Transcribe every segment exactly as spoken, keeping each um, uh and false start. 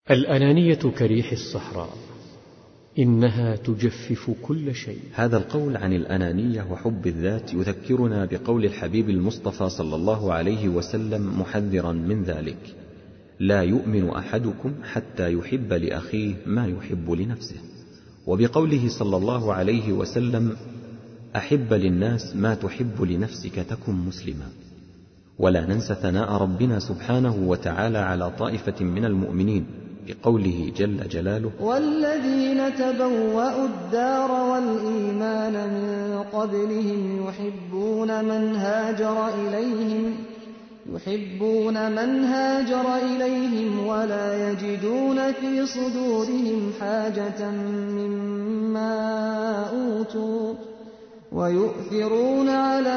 الأنانية كريح الصحراء، إنها تجفف كل شيء. هذا القول عن الأنانية وحب الذات يذكرنا بقول الحبيب المصطفى صلى الله عليه وسلم محذرا من ذلك: لا يؤمن أحدكم حتى يحب لأخيه ما يحب لنفسه. وبقوله صلى الله عليه وسلم: أحب للناس ما تحب لنفسك تكن مسلما. ولا ننسى ثناء ربنا سبحانه وتعالى على طائفة من المؤمنين بقوله جل جلاله: والذين تبوأوا الدار والإيمان من قبلهم يحبون من هاجر إليهم يحبون من هاجر إليهم ولا يجدون في صدورهم حاجة مما أوتوا ويؤثرون على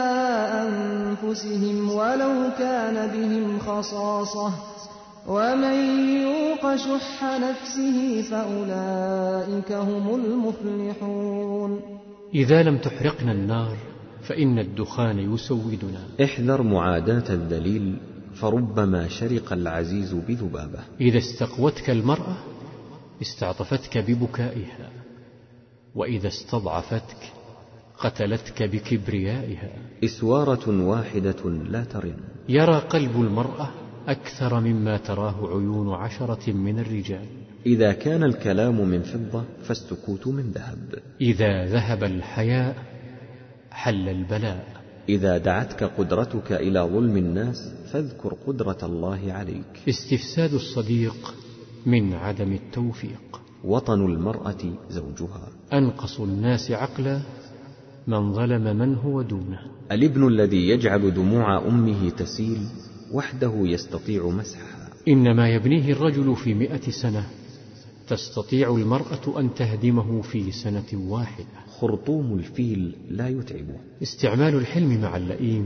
أنفسهم ولو كان بهم خصاصة ومن يوق شح نفسه فأولئك هم المفلحون. إذا لم تحرقنا النار فإن الدخان يسودنا. احذر معاداة الذليل فربما شرق العزيز بذبابه. إذا استقوتك المرأة استعطفتك ببكائها، وإذا استضعفتك قتلتك بكبريائها. إسوارة واحدة لا ترن. يرى قلب المرأة أكثر مما تراه عيون عشرة من الرجال. إذا كان الكلام من فضة فالسكوت من ذهب. إذا ذهب الحياء حل البلاء. إذا دعتك قدرتك إلى ظلم الناس فاذكر قدرة الله عليك. استفساد الصديق من عدم التوفيق. وطن المرأة زوجها. أنقص الناس عقلا من ظلم من هو دونه. الابن الذي يجعل دموع أمه تسيل وحده يستطيع مسحها. إنما يبنيه الرجل في مئة سنة تستطيع المرأة أن تهدمه في سنة واحدة. خرطوم الفيل لا يتعبه. استعمال الحلم مع اللئيم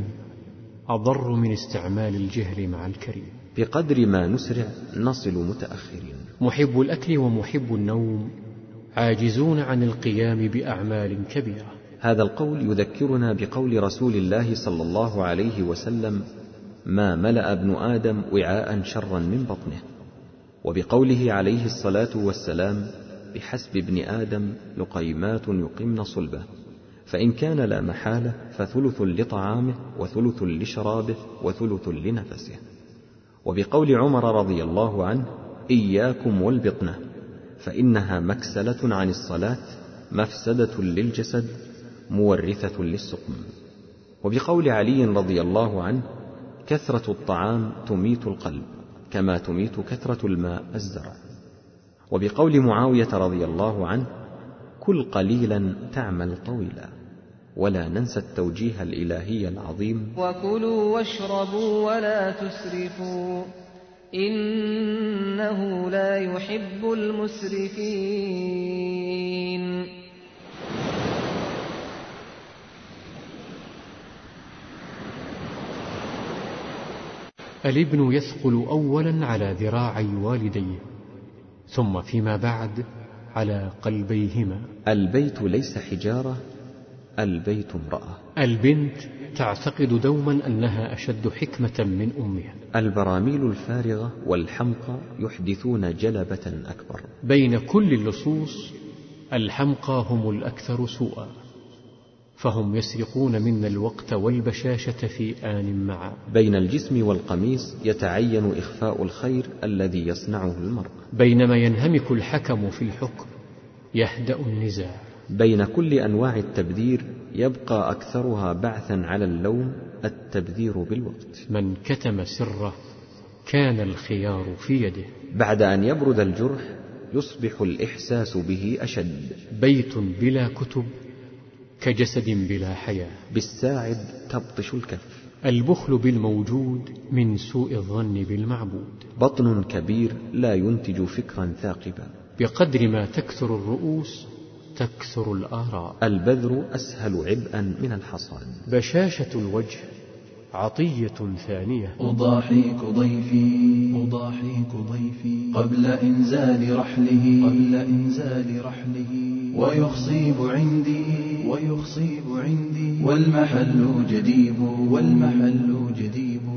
أضر من استعمال الجهل مع الكريم. بقدر ما نسرع نصل متأخرين. محب الأكل ومحب النوم عاجزون عن القيام بأعمال كبيرة. هذا القول يذكرنا بقول رسول الله صلى الله عليه وسلم: ما ملأ ابن آدم وعاء شرا من بطنه. وبقوله عليه الصلاة والسلام: بحسب ابن آدم لقيمات يقمن صلبه، فإن كان لا محالة فثلث لطعامه وثلث لشرابه وثلث لنفسه. وبقول عمر رضي الله عنه: إياكم والبطنة فإنها مكسلة عن الصلاة مفسدة للجسد مورثة للسقم. وبقول علي رضي الله عنه: كثرة الطعام تميت القلب كما تميت كثرة الماء الزرع. وبقول معاوية رضي الله عنه: كل قليلا تعمل طويلا. ولا ننسى التوجيه الإلهي العظيم: وكلوا واشربوا ولا تسرفوا إنه لا يحب المسرفين. الابن يثقل أولا على ذراعي والديه ثم فيما بعد على قلبيهما. البيت ليس حجارة، البيت امرأة. البنت تعتقد دوما أنها أشد حكمة من أمها. البراميل الفارغة والحمقى يحدثون جلبة أكبر. بين كل اللصوص الحمقى هم الأكثر سوءا، فهم يسرقون منا الوقت والبشاشة في آن معا. بين الجسم والقميص يتعين إخفاء الخير الذي يصنعه المرء. بينما ينهمك الحكم في الحكم يهدأ النزاع. بين كل أنواع التبذير يبقى أكثرها بعثا على اللوم التبذير بالوقت. من كتم سره كان الخيار في يده. بعد أن يبرد الجرح يصبح الإحساس به أشد. بيت بلا كتب كجسد بلا حياة. بالساعد تبطش الكف. البخل بالموجود من سوء الظن بالمعبود. بطن كبير لا ينتج فكرا ثاقبا. بقدر ما تكثر الرؤوس تكثر الآراء. البذر أسهل عبئا من الحصاد. بشاشة الوجه عطية ثانية. أضاحيك ضيفي أضاحيك ضيفي قبل إنزال رحله قبل إنزال رحله ويخصيب عندي ويخصيب عندي والمحل جديب والمحل جديب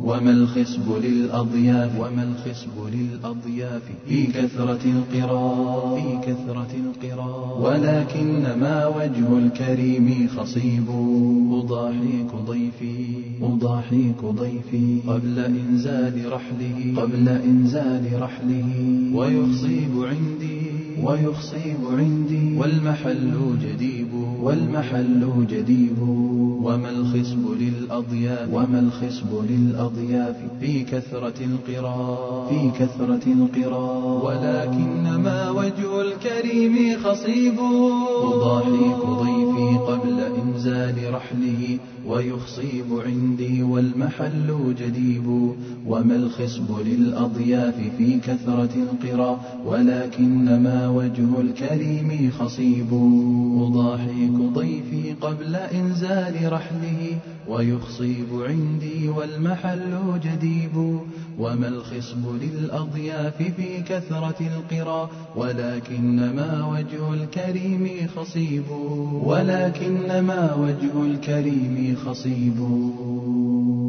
وما الخصب للأضياف وما الخصب للأضياف في كثرة القراء في كثرة القراء ولكنما وجه الكريم خصيب أضاحيك ضيفي أضاحيك ضيفي قبل إنزال رحله قبل إنزال رحله ويخصيب عندي ويخصيب عندي والمحل جديب والمحل جديب وما الخصب للأضياف وما الخصب للأضياف في كثرة القراء في كثرة القراء ولكنما وجه الكريم خصيب أضاحيك ضيفي قبل إنزال رحله ويخصيب عندي والمحل جديب وما الخصب للأضياف في كثرة القراء ولكنما وجه الكريم خصيب أضاحيك ضيفي قبل إنزال رحله ويخصيب عندي والمحل جديب وما الخصب للأضياف في كثرة القراء ولكنما وجه الكريم خصيب ولكنما وجه الكريم خصيب